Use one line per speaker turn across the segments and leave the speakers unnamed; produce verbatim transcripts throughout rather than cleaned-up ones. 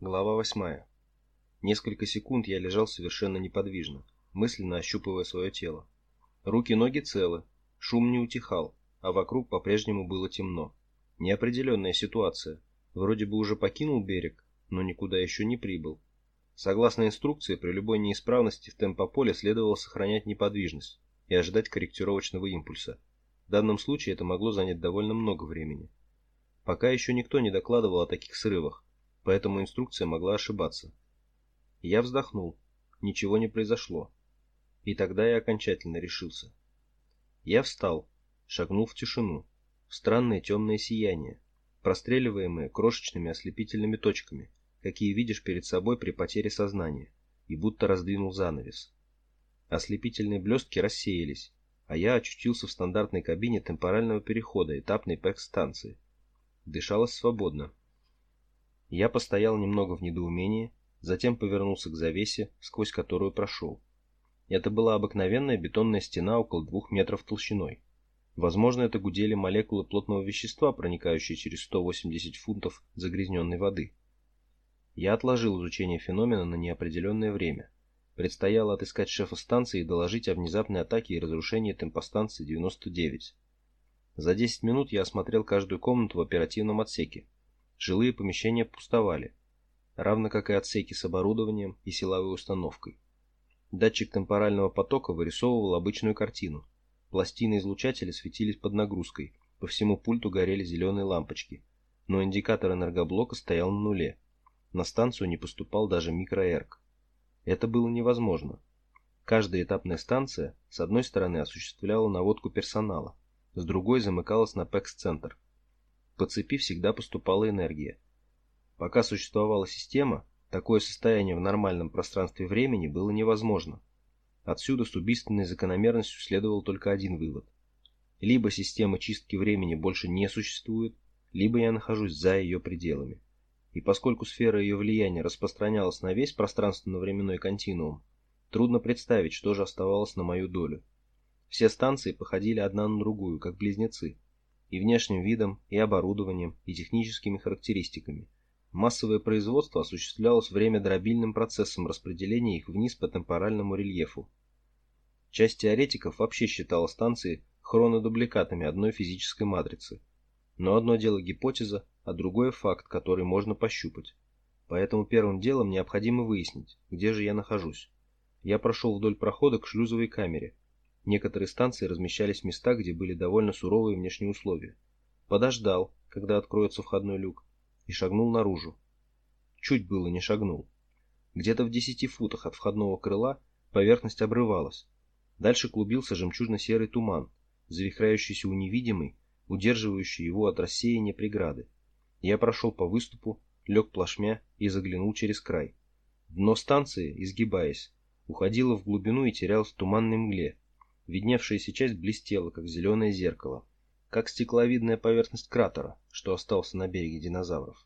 Глава восьмая. Несколько секунд я лежал совершенно неподвижно, мысленно ощупывая свое тело. Руки и ноги целы, шум не утихал, а вокруг по-прежнему было темно. Неопределенная ситуация. Вроде бы уже покинул берег, но никуда еще не прибыл. Согласно инструкции, при любой неисправности в темпополе следовало сохранять неподвижность и ожидать корректировочного импульса. В данном случае это могло занять довольно много времени. Пока еще никто не докладывал о таких срывах, поэтому инструкция могла ошибаться. Я вздохнул. Ничего не произошло. И тогда я окончательно решился. Я встал, шагнул в тишину, в странное темное сияние, простреливаемое крошечными ослепительными точками, какие видишь перед собой при потере сознания, и будто раздвинул занавес. Ослепительные блестки рассеялись, а я очутился в стандартной кабине темпорального перехода этапной пэкс-станции. Дышалось свободно. Я постоял немного в недоумении, затем повернулся к завесе, сквозь которую прошел. Это была обыкновенная бетонная стена около двух метров толщиной. Возможно, это гудели молекулы плотного вещества, проникающие через сто восемьдесят фунтов загрязненной воды. Я отложил изучение феномена на неопределенное время. Предстояло отыскать шефа станции и доложить о внезапной атаке и разрушении темпостанции девяносто девять. За десять минут я осмотрел каждую комнату в оперативном отсеке. Жилые помещения пустовали, равно как и отсеки с оборудованием и силовой установкой. Датчик темпорального потока вырисовывал обычную картину. Пластины излучателя светились под нагрузкой, по всему пульту горели зеленые лампочки, но индикатор энергоблока стоял на нуле. На станцию не поступал даже микроэрк. Это было невозможно. Каждая этапная станция с одной стороны осуществляла наводку персонала, с другой замыкалась на пэкс-центр. По цепи всегда поступала энергия. Пока существовала система, такое состояние в нормальном пространстве времени было невозможно. Отсюда с убийственной закономерностью следовал только один вывод. Либо система чистки времени больше не существует, либо я нахожусь за ее пределами. И поскольку сфера ее влияния распространялась на весь пространственно-временной континуум, трудно представить, что же оставалось на мою долю. Все станции походили одна на другую, как близнецы, и внешним видом, и оборудованием, и техническими характеристиками. Массовое производство осуществлялось времядробильным процессом распределения их вниз по темпоральному рельефу. Часть теоретиков вообще считала станции хронодубликатами одной физической матрицы. Но одно дело гипотеза, а другое факт, который можно пощупать. Поэтому первым делом необходимо выяснить, где же я нахожусь. Я прошел вдоль прохода к шлюзовой камере. Некоторые станции размещались в местах, где были довольно суровые внешние условия. Подождал, когда откроется входной люк, и шагнул наружу. Чуть было не шагнул. Где-то в десяти футах от входного крыла поверхность обрывалась. Дальше клубился жемчужно-серый туман, завихрающийся у невидимой, удерживающей его от рассеяния преграды. Я прошел по выступу, лег плашмя и заглянул через край. Дно станции, изгибаясь, уходило в глубину и терялось в туманной мгле. Видневшаяся часть блестела, как зеленое зеркало, как стекловидная поверхность кратера, что остался на береге динозавров.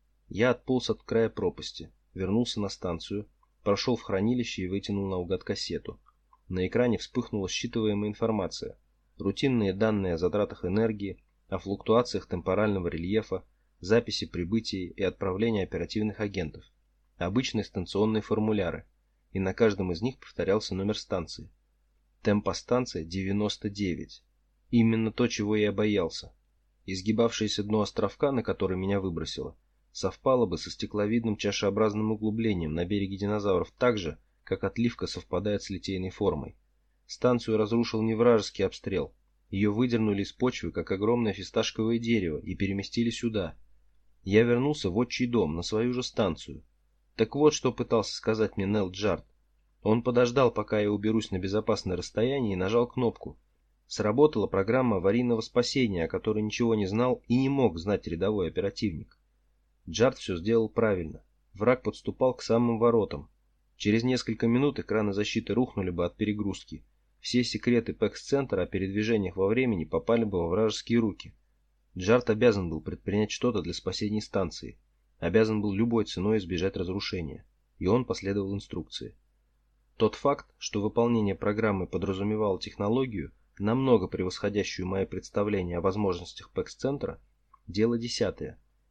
Я отполз от края пропасти, вернулся на станцию, прошел в хранилище и вытянул наугад кассету. На экране вспыхнула считываемая информация. Рутинные данные о затратах энергии, о флуктуациях темпорального рельефа, записи прибытия и отправления оперативных агентов, обычные станционные формуляры, и на каждом из них повторялся номер станции. Темпостанция девяносто девять. Именно то, чего я боялся. Изгибавшееся дно островка, на который меня выбросило, совпало бы со стекловидным чашеобразным углублением на береге динозавров так же, как отливка совпадает с литейной формой. Станцию разрушил не вражеский обстрел. Ее выдернули из почвы, как огромное фисташковое дерево, и переместили сюда. Я вернулся в отчий дом, на свою же станцию. Так вот, что пытался сказать мне Нел Джарт. Он подождал, пока я уберусь на безопасное расстояние, и нажал кнопку. Сработала программа аварийного спасения, о которой ничего не знал и не мог знать рядовой оперативник. Джарт все сделал правильно. Враг подступал к самым воротам. Через несколько минут экраны защиты рухнули бы от перегрузки. Все секреты пэкс-центра о передвижениях во времени попали бы во вражеские руки. Джарт обязан был предпринять что-то для спасения станции. Обязан был любой ценой избежать разрушения. И он последовал инструкции. Тот факт, что выполнение программы подразумевало технологию, намного превосходящую мои представления о возможностях пэкс-центра, дело десятое.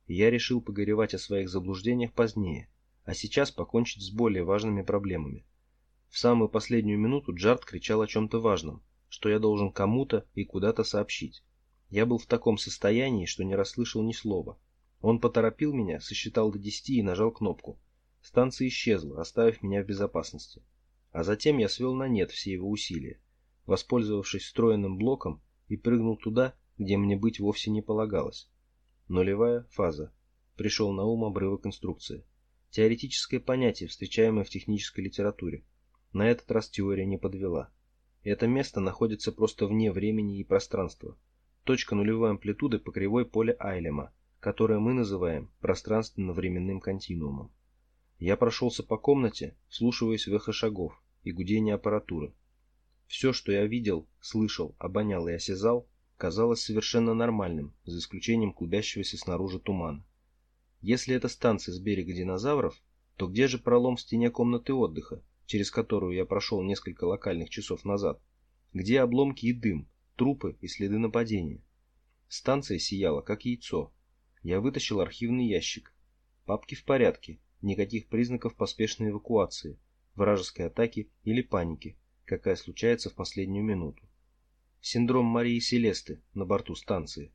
и я решил погоревать о своих заблуждениях позднее, а сейчас покончить с более важными проблемами. В самую последнюю минуту Джарт кричал о чем-то важном, что я должен кому-то и куда-то сообщить. Я был в таком состоянии, что не расслышал ни слова. Он поторопил меня, сосчитал до десяти и нажал кнопку. Станция исчезла, оставив меня в безопасности. А затем я свел на нет все его усилия, воспользовавшись встроенным блоком, и прыгнул туда, где мне быть вовсе не полагалось. Нулевая фаза. Пришел на ум обрывок инструкции. Теоретическое понятие, встречаемое в технической литературе. На этот раз теория не подвела. Это место находится просто вне времени и пространства. Точка нулевой амплитуды по кривой поля Айлема, которое мы называем пространственно-временным континуумом. Я прошелся по комнате, вслушиваясь в эхо шагов и гудение аппаратуры. Все, что я видел, слышал, обонял и осязал, казалось совершенно нормальным, за исключением клубящегося снаружи тумана. Если это станция с берега динозавров, то где же пролом в стене комнаты отдыха, через которую я прошел несколько локальных часов назад? Где обломки и дым, трупы и следы нападения? Станция сияла, как яйцо. Я вытащил архивный ящик. Папки в порядке, никаких признаков поспешной эвакуации, вражеской атаки или паники, какая случается в последнюю минуту. Синдром Марии Селесты на борту станции.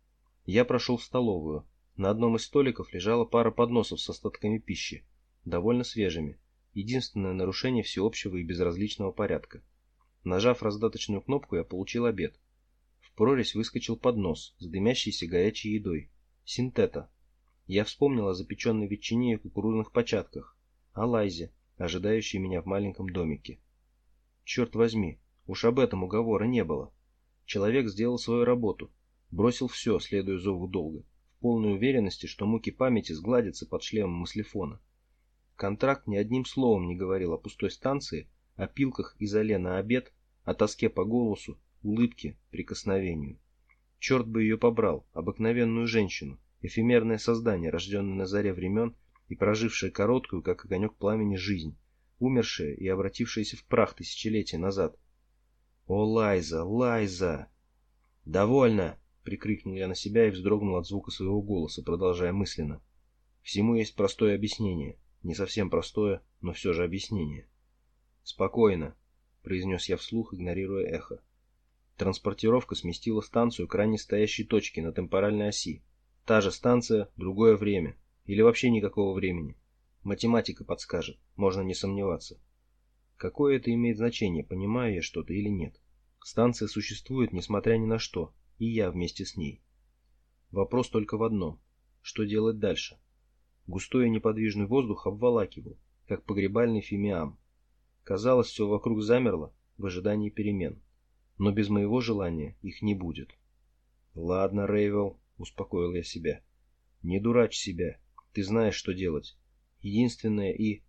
Я прошел в столовую. На одном из столиков лежала пара подносов с остатками пищи, довольно свежими. Единственное нарушение всеобщего и безразличного порядка. Нажав раздаточную кнопку, я получил обед. В прорезь выскочил поднос с дымящейся горячей едой. Синтета. Я вспомнил о запеченной ветчине и кукурузных початках, о Лайзе, ожидающей меня в маленьком домике. Черт возьми, уж об этом уговора не было. Человек сделал свою работу, бросил все, следуя зову долга, в полной уверенности, что муки памяти сгладятся под шлемом мыслефона. Контракт ни одним словом не говорил о пустой станции, о пилках из оле на обед, о тоске по голосу, улыбке, прикосновению. Черт бы ее побрал, обыкновенную женщину, эфемерное создание, рожденное на заре времен и прожившее короткую, как огонек пламени, жизнь, умершее и обратившееся в прах тысячелетия назад. «О, Лайза, Лайза!» «Довольно!» — прикрикнул я на себя и вздрогнул от звука своего голоса, продолжая мысленно. «Всему есть простое объяснение. Не совсем простое, но все же объяснение». «Спокойно», — произнес я вслух, игнорируя эхо. Транспортировка сместила станцию к ранее стоящей точке на темпоральной оси. Та же станция, другое время. Или вообще никакого времени. Математика подскажет, можно не сомневаться. Какое это имеет значение, понимаю я что-то или нет? Станция существует, несмотря ни на что, и я вместе с ней. Вопрос только в одном. Что делать дальше? Густой и неподвижный воздух обволакивал, как погребальный фимиам. Казалось, все вокруг замерло в ожидании перемен. Но без моего желания их не будет. «Ладно, Рейвел», — успокоил я себя. «Не дурачь себя. Ты знаешь, что делать. Единственное и...»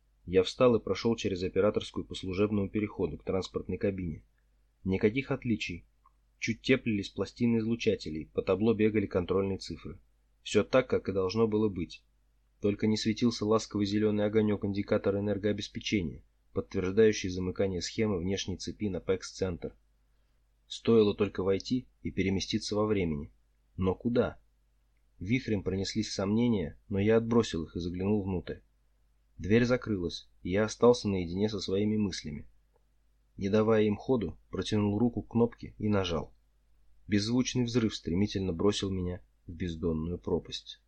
Я встал и прошел через операторскую по служебному переходу к транспортной кабине. Никаких отличий. Чуть теплились пластины излучателей, по табло бегали контрольные цифры. Все так, как и должно было быть. Только не светился ласковый зеленый огонек индикатора энергообеспечения, подтверждающий замыкание схемы внешней цепи на пэкс-центр. Стоило только войти и переместиться во времени. Но куда? Вихрем пронеслись сомнения, но я отбросил их и заглянул внутрь. Дверь закрылась, и я остался наедине со своими мыслями. Не давая им ходу, протянул руку к кнопке и нажал. Беззвучный взрыв стремительно бросил меня в бездонную пропасть.